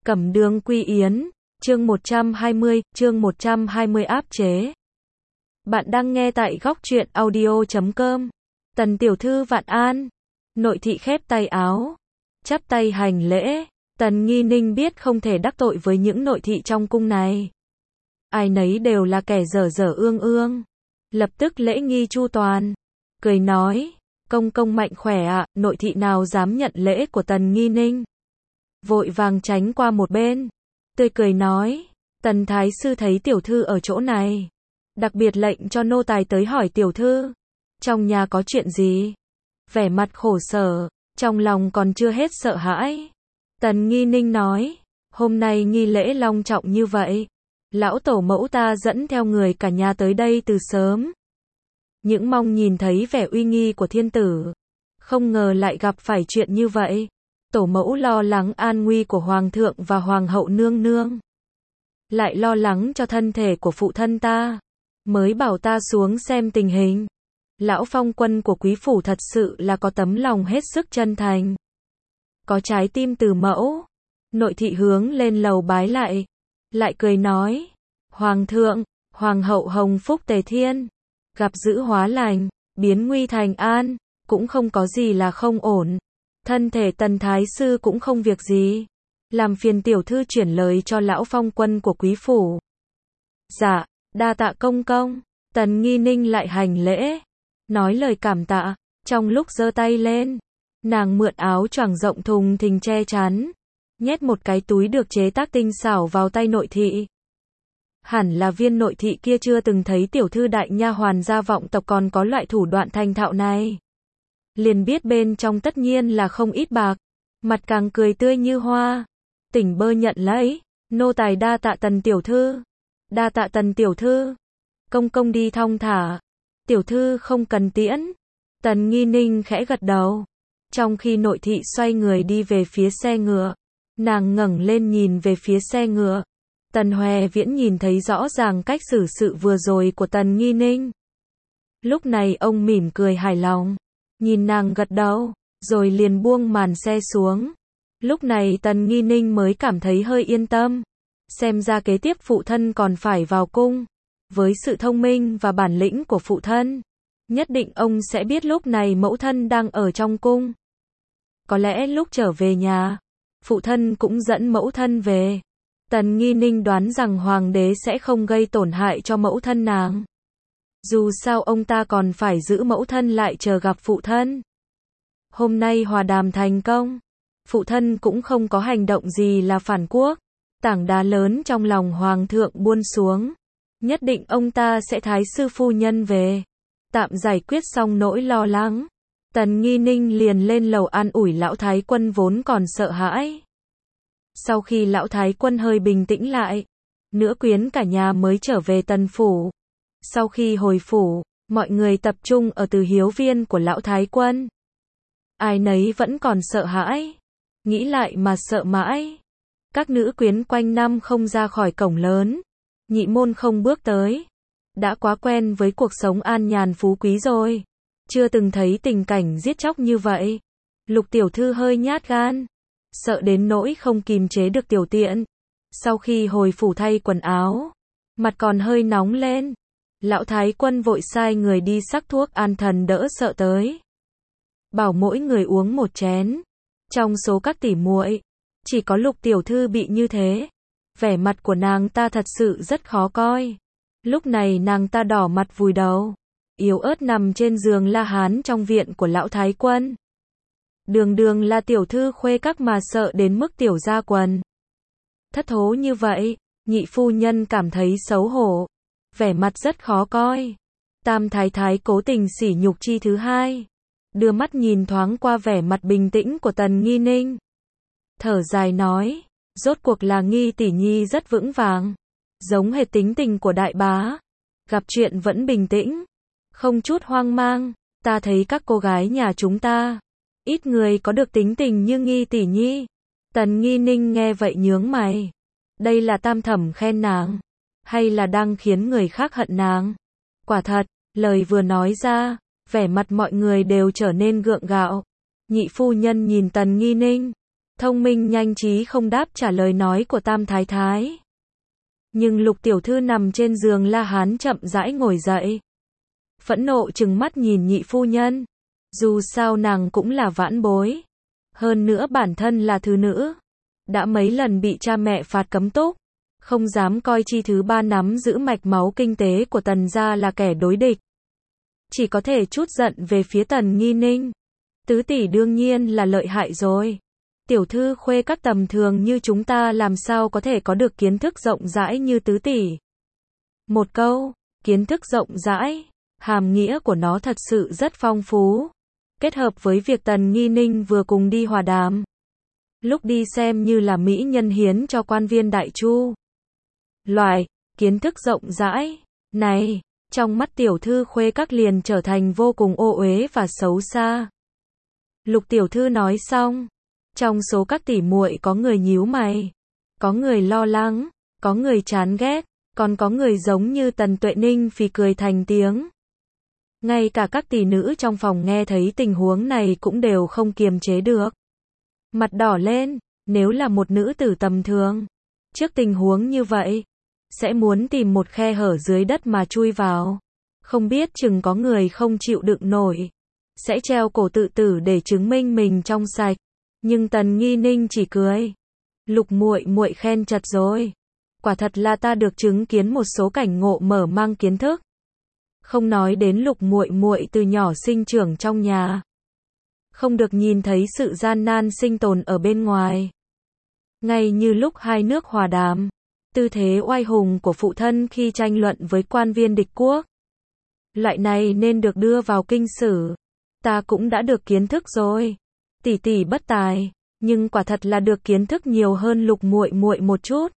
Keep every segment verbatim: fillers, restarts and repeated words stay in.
Cẩm Đường Quy Yến, chương một trăm hai mươi, chương một trăm hai mươi áp chế. Bạn đang nghe tại góc truyện audio chấm com. Tần tiểu thư vạn an. Nội thị khép tay áo, chắp tay hành lễ. Tần Nghi Ninh biết không thể đắc tội với những nội thị trong cung này. Ai nấy đều là kẻ dở dở ương ương. Lập tức lễ nghi chu toàn. Cười nói, công công mạnh khỏe ạ, nội thị nào dám nhận lễ của Tần Nghi Ninh. Vội vàng tránh qua một bên. Tươi cười nói, Tần Thái Sư thấy tiểu thư ở chỗ này. Đặc biệt lệnh cho nô tài tới hỏi tiểu thư. Trong nhà có chuyện gì? Vẻ mặt khổ sở, trong lòng còn chưa hết sợ hãi. Tần Nghi Ninh nói, hôm nay nghi lễ long trọng như vậy. Lão tổ mẫu ta dẫn theo người cả nhà tới đây từ sớm. Những mong nhìn thấy vẻ uy nghi của thiên tử. Không ngờ lại gặp phải chuyện như vậy. Tổ mẫu lo lắng an nguy của hoàng thượng và hoàng hậu nương nương. Lại lo lắng cho thân thể của phụ thân ta. Mới bảo ta xuống xem tình hình. Lão phong quân của quý phủ thật sự là có tấm lòng hết sức chân thành. Có trái tim từ mẫu. Nội thị hướng lên lầu bái lại. Lại cười nói. Hoàng thượng, hoàng hậu hồng phúc tề thiên. Gặp dữ hóa lành, biến nguy thành an. Cũng không có gì là không ổn. Thân thể Tần Thái Sư cũng không việc gì. Làm phiền tiểu thư chuyển lời cho lão phong quân của quý phủ. Dạ, đa tạ công công. Tần Nghi Ninh lại hành lễ. Nói lời cảm tạ. Trong lúc giơ tay lên, nàng mượn áo choàng rộng thùng thình che chắn. Nhét một cái túi được chế tác tinh xảo vào tay nội thị. Hẳn là viên nội thị kia chưa từng thấy tiểu thư đại nha hoàn gia vọng tộc còn có loại thủ đoạn thành thạo này. Liền biết bên trong tất nhiên là không ít bạc. Mặt càng cười tươi như hoa. Tỉnh bơ nhận lấy. Nô tài đa tạ Tần tiểu thư. Đa tạ Tần tiểu thư. Công công đi thong thả. Tiểu thư không cần tiễn. Tần Nghi Ninh khẽ gật đầu. Trong khi nội thị xoay người đi về phía xe ngựa. Nàng ngẩng lên nhìn về phía xe ngựa. Tần Hoè Viễn nhìn thấy rõ ràng cách xử sự vừa rồi của Tần Nghi Ninh. Lúc này ông mỉm cười hài lòng. Nhìn nàng gật đầu, rồi liền buông màn xe xuống. Lúc này Tần Nghi Ninh mới cảm thấy hơi yên tâm. Xem ra kế tiếp phụ thân còn phải vào cung. Với sự thông minh và bản lĩnh của phụ thân, nhất định ông sẽ biết lúc này mẫu thân đang ở trong cung. Có lẽ lúc trở về nhà, phụ thân cũng dẫn mẫu thân về. Tần Nghi Ninh đoán rằng hoàng đế sẽ không gây tổn hại cho mẫu thân nàng. Dù sao ông ta còn phải giữ mẫu thân lại chờ gặp phụ thân. Hôm nay hòa đàm thành công. Phụ thân cũng không có hành động gì là phản quốc. Tảng đá lớn trong lòng hoàng thượng buông xuống. Nhất định ông ta sẽ thái sư phu nhân về. Tạm giải quyết xong nỗi lo lắng. Tần Nghi Ninh liền lên lầu an ủi lão thái quân vốn còn sợ hãi. Sau khi lão thái quân hơi bình tĩnh lại, nữ quyến cả nhà mới trở về Tần phủ. Sau khi hồi phủ, mọi người tập trung ở từ hiếu viên của lão thái quân. Ai nấy vẫn còn sợ hãi. Nghĩ lại mà sợ mãi. Các nữ quyến quanh năm không ra khỏi cổng lớn. Nhị môn không bước tới. Đã quá quen với cuộc sống an nhàn phú quý rồi. Chưa từng thấy tình cảnh giết chóc như vậy. Lục tiểu thư hơi nhát gan. Sợ đến nỗi không kìm chế được tiểu tiện. Sau khi hồi phủ thay quần áo, mặt còn hơi nóng lên. Lão thái quân vội sai người đi sắc thuốc an thần đỡ sợ tới. Bảo mỗi người uống một chén. Trong số các tỷ muội, chỉ có Lục tiểu thư bị như thế. Vẻ mặt của nàng ta thật sự rất khó coi. Lúc này nàng ta đỏ mặt vùi đầu, yếu ớt nằm trên giường la hán trong viện của lão thái quân. Đường đường là tiểu thư khuê các mà sợ đến mức tiểu ra quần. Thất thố như vậy, nhị phu nhân cảm thấy xấu hổ. Vẻ mặt rất khó coi. Tam thái thái cố tình sỉ nhục chi thứ hai. Đưa mắt nhìn thoáng qua vẻ mặt bình tĩnh của Tần Nghi Ninh. Thở dài nói, rốt cuộc là Nghi tỷ nhi rất vững vàng. Giống hệt tính tình của đại bá. Gặp chuyện vẫn bình tĩnh. Không chút hoang mang. Ta thấy các cô gái nhà chúng ta. Ít người có được tính tình như Nghi tỷ nhi. Tần Nghi Ninh nghe vậy nhướng mày. Đây là tam thẩm khen nàng. Hay là đang khiến người khác hận nàng? Quả thật, lời vừa nói ra, vẻ mặt mọi người đều trở nên gượng gạo. Nhị phu nhân nhìn Tần Nghi Ninh. thông minh nhanh trí không đáp trả lời nói của Tam Thái Thái. Nhưng Lục tiểu thư nằm trên giường La Hán chậm rãi ngồi dậy. Phẫn nộ trừng mắt nhìn nhị phu nhân. Dù sao nàng cũng là vãn bối. Hơn nữa bản thân là thứ nữ. Đã mấy lần bị cha mẹ phạt cấm túc. Không dám coi chi thứ ba nắm giữ mạch máu kinh tế của Tần gia là kẻ đối địch. Chỉ có thể trút giận về phía Tần Nghi Ninh. Tứ tỷ đương nhiên là lợi hại rồi. Tiểu thư khuê các tầm thường như chúng ta làm sao có thể có được kiến thức rộng rãi như tứ tỷ. Một câu, kiến thức rộng rãi, hàm nghĩa của nó thật sự rất phong phú. Kết hợp với việc Tần Nghi Ninh vừa cùng đi hòa đàm. Lúc đi xem như là mỹ nhân hiến cho quan viên Đại Chu. Loại, kiến thức rộng rãi, này, trong mắt tiểu thư khuê các liền trở thành vô cùng ô uế và xấu xa. Lục tiểu thư nói xong. Trong số các tỷ muội có người nhíu mày, có người lo lắng, có người chán ghét, còn có người giống như Tần Tuệ Ninh phì cười thành tiếng. Ngay cả các tỷ nữ trong phòng nghe thấy tình huống này cũng đều không kiềm chế được. Mặt đỏ lên, nếu là một nữ tử tầm thường, trước tình huống như vậy, sẽ muốn tìm một khe hở dưới đất mà chui vào. Không biết chừng có người không chịu đựng nổi, sẽ treo cổ tự tử để chứng minh mình trong sạch. Nhưng Tần Nghi Ninh chỉ cười. Lục muội muội khen chật rồi. Quả thật là ta được chứng kiến một số cảnh ngộ mở mang kiến thức. Không nói đến Lục muội muội từ nhỏ sinh trưởng trong nhà, không được nhìn thấy sự gian nan sinh tồn ở bên ngoài. Ngay như lúc hai nước hòa đàm, tư thế oai hùng của phụ thân khi tranh luận với quan viên địch quốc. Loại này nên được đưa vào kinh sử. Ta cũng đã được kiến thức rồi. Tỷ tỷ bất tài, nhưng quả thật là được kiến thức nhiều hơn Lục muội muội một chút.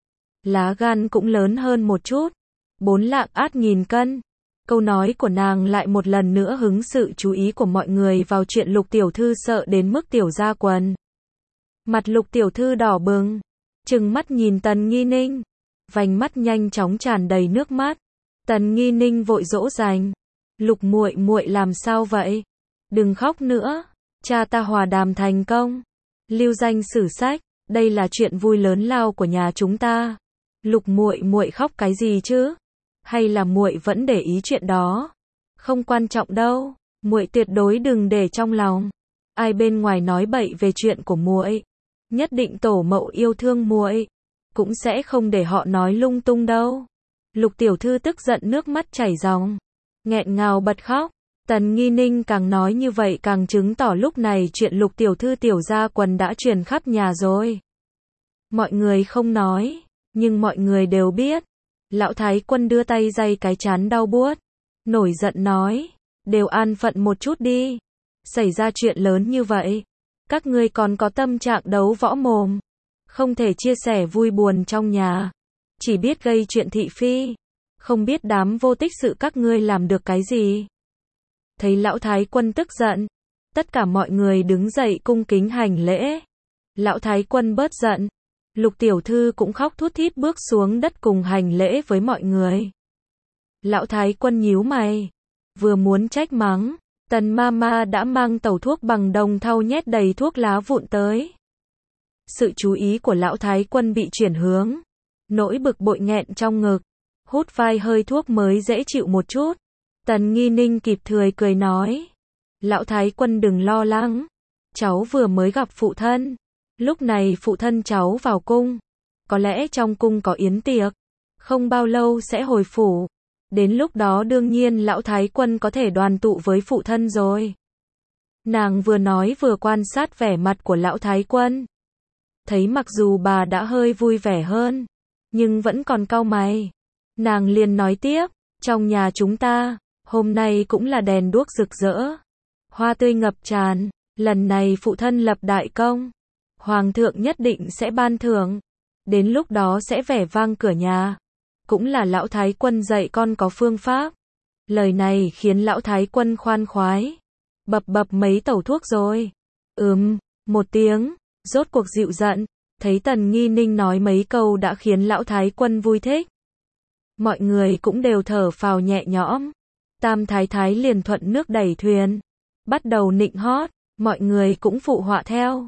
Lá gan cũng lớn hơn một chút. Bốn lạng át nghìn cân. Câu nói của nàng lại một lần nữa hứng sự chú ý của mọi người vào chuyện Lục tiểu thư sợ đến mức tiểu ra quần. Mặt Lục tiểu thư đỏ bừng, trừng mắt nhìn Tần Nghi Ninh, vành mắt nhanh chóng tràn đầy nước mắt. Tần Nghi Ninh vội dỗ dành, Lục muội muội làm sao vậy? Đừng khóc nữa. Cha ta hòa đàm thành công, lưu danh sử sách, đây là chuyện vui lớn lao của nhà chúng ta. Lục muội muội khóc cái gì chứ? Hay là muội vẫn để ý chuyện đó? Không quan trọng đâu, muội tuyệt đối đừng để trong lòng. Ai bên ngoài nói bậy về chuyện của muội, nhất định tổ mẫu yêu thương muội, cũng sẽ không để họ nói lung tung đâu. Lục tiểu thư tức giận nước mắt chảy ròng, nghẹn ngào bật khóc. Tần Nghi Ninh càng nói như vậy càng chứng tỏ lúc này chuyện Lục tiểu thư tiểu gia quần đã truyền khắp nhà rồi. Mọi người không nói, nhưng mọi người đều biết. Lão Thái Quân đưa tay day cái trán đau buốt, nổi giận nói, đều an phận một chút đi. Xảy ra chuyện lớn như vậy, các ngươi còn có tâm trạng đấu võ mồm, không thể chia sẻ vui buồn trong nhà, chỉ biết gây chuyện thị phi, không biết đám vô tích sự các ngươi làm được cái gì. Thấy Lão Thái Quân tức giận, tất cả mọi người đứng dậy cung kính hành lễ. Lão Thái Quân bớt giận, Lục tiểu thư cũng khóc thút thít bước xuống đất cùng hành lễ với mọi người. Lão Thái Quân nhíu mày, vừa muốn trách mắng, Tần Mama đã mang tẩu thuốc bằng đồng thau nhét đầy thuốc lá vụn tới. Sự chú ý của Lão Thái Quân bị chuyển hướng, nỗi bực bội nghẹn trong ngực, hút vài hơi thuốc mới dễ chịu một chút. Tần Nghi Ninh kịp thời cười nói, Lão Thái Quân đừng lo lắng, cháu vừa mới gặp phụ thân, lúc này phụ thân cháu vào cung, có lẽ trong cung có yến tiệc, không bao lâu sẽ hồi phủ, đến lúc đó đương nhiên Lão Thái Quân có thể đoàn tụ với phụ thân rồi. Nàng vừa nói vừa quan sát vẻ mặt của Lão Thái Quân, thấy mặc dù bà đã hơi vui vẻ hơn, nhưng vẫn còn cau mày. Nàng liền nói tiếp, trong nhà chúng ta, hôm nay cũng là đèn đuốc rực rỡ, hoa tươi ngập tràn, lần này phụ thân lập đại công, Hoàng thượng nhất định sẽ ban thưởng, đến lúc đó sẽ vẻ vang cửa nhà. Cũng là Lão Thái Quân dạy con có phương pháp. Lời này khiến Lão Thái Quân khoan khoái, bập bập mấy tẩu thuốc rồi. Ừm, một tiếng, rốt cuộc dịu giận, thấy Tần Nghi Ninh nói mấy câu đã khiến Lão Thái Quân vui thích. Mọi người cũng đều thở phào nhẹ nhõm. Tam Thái Thái liền thuận nước đẩy thuyền, bắt đầu nịnh hót, mọi người cũng phụ họa theo.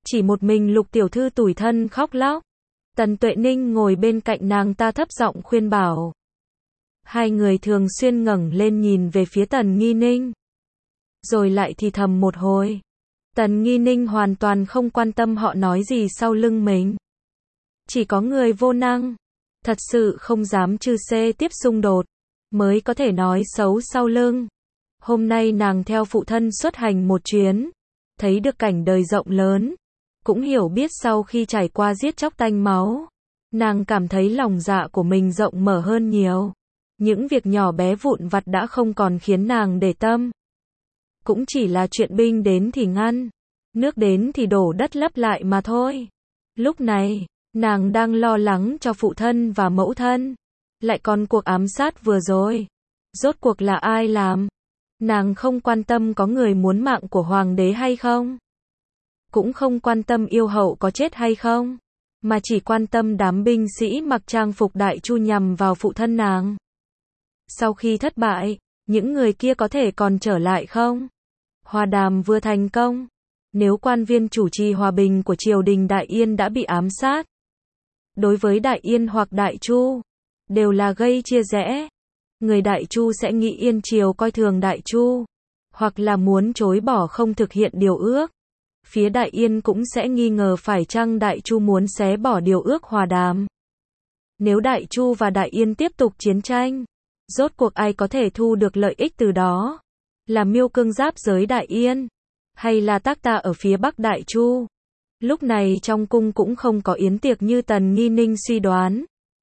Chỉ một mình Lục tiểu thư tủi thân khóc lóc. Tần Tuệ Ninh ngồi bên cạnh nàng ta thấp giọng khuyên bảo. Hai người thường xuyên ngẩng lên nhìn về phía Tần Nghi Ninh. Rồi lại thì thầm một hồi. Tần Nghi Ninh hoàn toàn không quan tâm họ nói gì sau lưng mình. Chỉ có người vô năng, thật sự không dám trừ xê tiếp xung đột, mới có thể nói xấu sau lưng. Hôm nay nàng theo phụ thân xuất hành một chuyến, thấy được cảnh đời rộng lớn, cũng hiểu biết sau khi trải qua giết chóc tanh máu, nàng cảm thấy lòng dạ của mình rộng mở hơn nhiều. Những việc nhỏ bé vụn vặt đã không còn khiến nàng để tâm. Cũng chỉ là chuyện binh đến thì ngăn, nước đến thì đổ đất lấp lại mà thôi. Lúc này, nàng đang lo lắng cho phụ thân và mẫu thân. Lại còn cuộc ám sát vừa rồi. Rốt cuộc là ai làm? Nàng không quan tâm có người muốn mạng của hoàng đế hay không. Cũng không quan tâm yêu hậu có chết hay không. Mà chỉ quan tâm đám binh sĩ mặc trang phục đại chu nhằm vào phụ thân nàng. Sau khi thất bại, những người kia có thể còn trở lại không? Hòa đàm vừa thành công. Nếu quan viên chủ trì hòa bình của triều đình Đại Yên đã bị ám sát, đối với Đại Yên hoặc Đại Chu, đều là gây chia rẽ. Người Đại Chu sẽ nghĩ Yên triều coi thường Đại Chu, hoặc là muốn chối bỏ không thực hiện điều ước. Phía Đại Yên cũng sẽ nghi ngờ phải chăng Đại Chu muốn xé bỏ điều ước hòa đàm. Nếu Đại Chu và Đại Yên tiếp tục chiến tranh, rốt cuộc ai có thể thu được lợi ích từ đó? Là Miêu Cương giáp giới Đại Yên, hay là Tác Ta ở phía Bắc Đại Chu? Lúc này trong cung cũng không có yến tiệc như Tần Nghi Ninh suy đoán.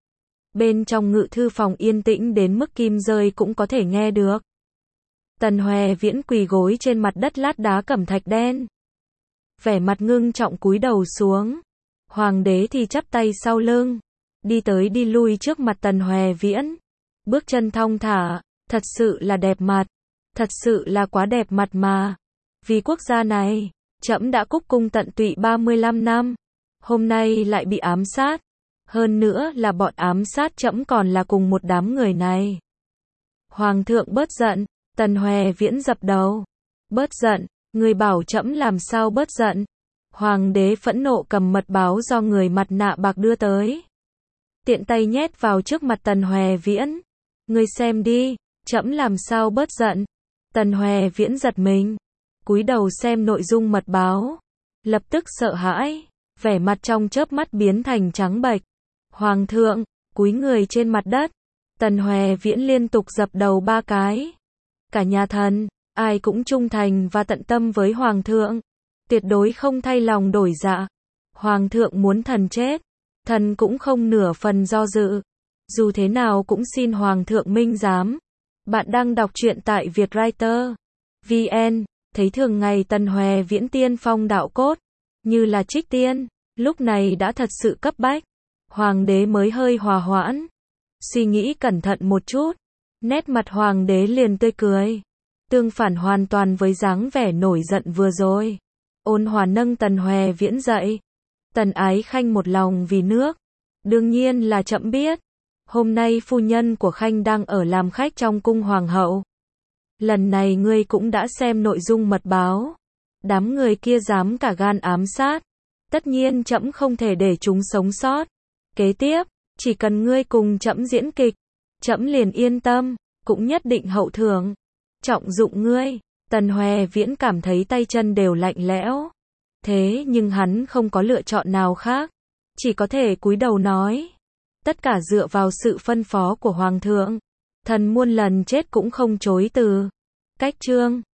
Bên trong ngự thư phòng yên tĩnh đến mức kim rơi cũng có thể nghe được. Tần Hoè Viễn quỳ gối trên mặt đất lát đá cẩm thạch đen. Vẻ mặt ngưng trọng cúi đầu xuống. Hoàng đế thì chắp tay sau lưng, đi tới đi lui trước mặt Tần Hoè Viễn. Bước chân thong thả, thật sự là đẹp mặt. Thật sự là quá đẹp mặt mà. Vì quốc gia này, trẫm đã cúc cung tận tụy ba mươi lăm năm. Hôm nay lại bị ám sát. Hơn nữa là bọn ám sát trẫm còn là cùng một đám người này. Hoàng thượng bớt giận. Tần Hoè Viễn dập đầu. Bớt giận, người bảo trẫm làm sao bớt giận. Hoàng đế phẫn nộ cầm mật báo do người mặt nạ bạc đưa tới. Tiện tay nhét vào trước mặt Tần Hoè Viễn. Ngươi xem đi, trẫm làm sao bớt giận. Tần Hoè Viễn giật mình, cúi đầu xem nội dung mật báo, lập tức sợ hãi, vẻ mặt trong chớp mắt biến thành trắng bệch. Hoàng thượng, cúi người trên mặt đất. Tần Hoè Viễn liên tục dập đầu ba cái. Cả nhà thần, ai cũng trung thành và tận tâm với hoàng thượng, tuyệt đối không thay lòng đổi dạ. Hoàng thượng muốn thần chết, thần cũng không nửa phần do dự. Dù thế nào cũng xin hoàng thượng minh giám. Bạn đang đọc truyện tại Vietwriter vê en, thấy thường ngày Tần Hoè Viễn tiên phong đạo cốt, như là trích tiên, lúc này đã thật sự cấp bách. Hoàng đế mới hơi hòa hoãn, suy nghĩ cẩn thận một chút, nét mặt hoàng đế liền tươi cười, tương phản hoàn toàn với dáng vẻ nổi giận vừa rồi. Ôn hòa nâng Tần Hoè Viễn dậy. Tần Ái Khanh một lòng vì nước, đương nhiên là trẫm biết. Hôm nay phu nhân của Khanh đang ở làm khách trong cung hoàng hậu. Lần này ngươi cũng đã xem nội dung mật báo. Đám người kia dám cả gan ám sát. Tất nhiên trẫm không thể để chúng sống sót. Kế tiếp, chỉ cần ngươi cùng trẫm diễn kịch, trẫm liền yên tâm, cũng nhất định hậu thưởng. Trọng dụng ngươi. Tần Hoè Viễn cảm thấy tay chân đều lạnh lẽo. Thế nhưng hắn không có lựa chọn nào khác. Chỉ có thể cúi đầu nói. Tất cả dựa vào sự phân phó của hoàng thượng. Thần muôn lần chết cũng không chối từ. Cách chương